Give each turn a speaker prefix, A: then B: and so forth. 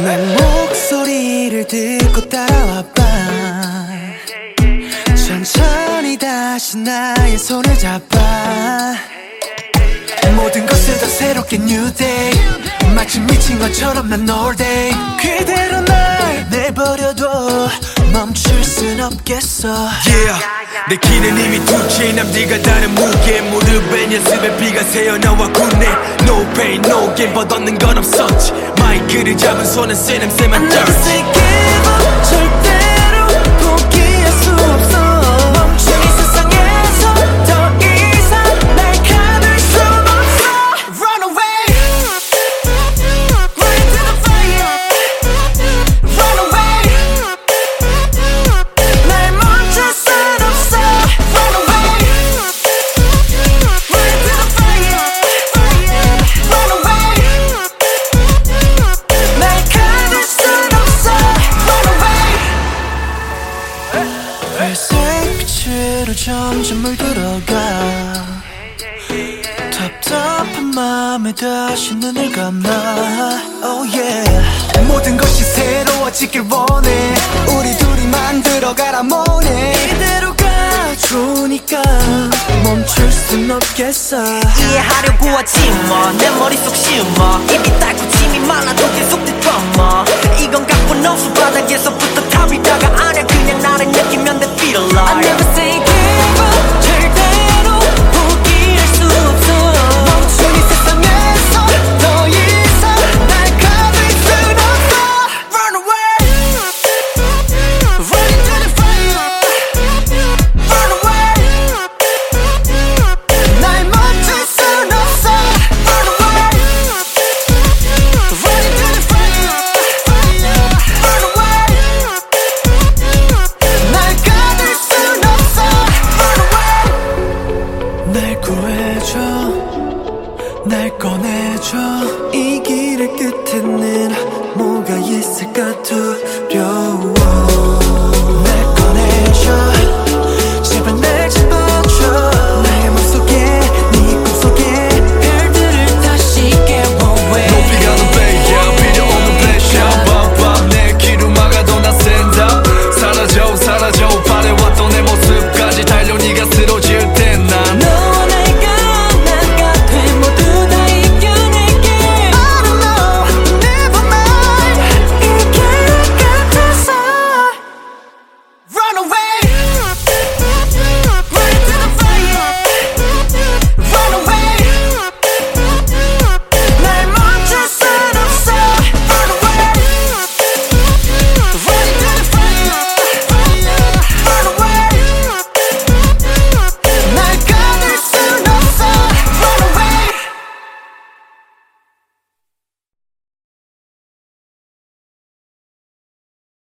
A: 내 목소리를 듣고 따라와봐. 천천히 다시 나의 손을 잡아. 모든 것은 더 새롭게 new day. 마치 미친 것처럼 난 all day. 그대로 날 내버려둬 멈출 순 없겠어.
B: Yeah, 내 키는 이미 두 채 남들과 다른 무게. 무릎에 연습에 비가 새어나와 굳네. No pain no gain but 얻는 건 없었지. 마이크를 잡은 손은 새 냄새만
A: I never say give up. 절대로 포기할 수 없어. 멈춘 이 세상에서 더 이상 날 가둘 수 없어. Run away, right to the fire. Run away, 날 멈출 순 없어. Run away, right to the fire. Run away, 날 가둘 순 없어. Run away. 회색 빛으로 점점 물들어가. 답답한 맘에 다시 눈을 감아. Oh yeah. 모든 것이 새로워지길 원해. 우리 둘이 만들어가라 뭐네. 이대로가 좋으니까 멈출 순 없겠어.
C: 이해하려고 하지 마. 내 머릿속 심어. 입이 닳고 침이 많아도 계속 되더머. 이건 각본 없어. 바닥에서부터 탑이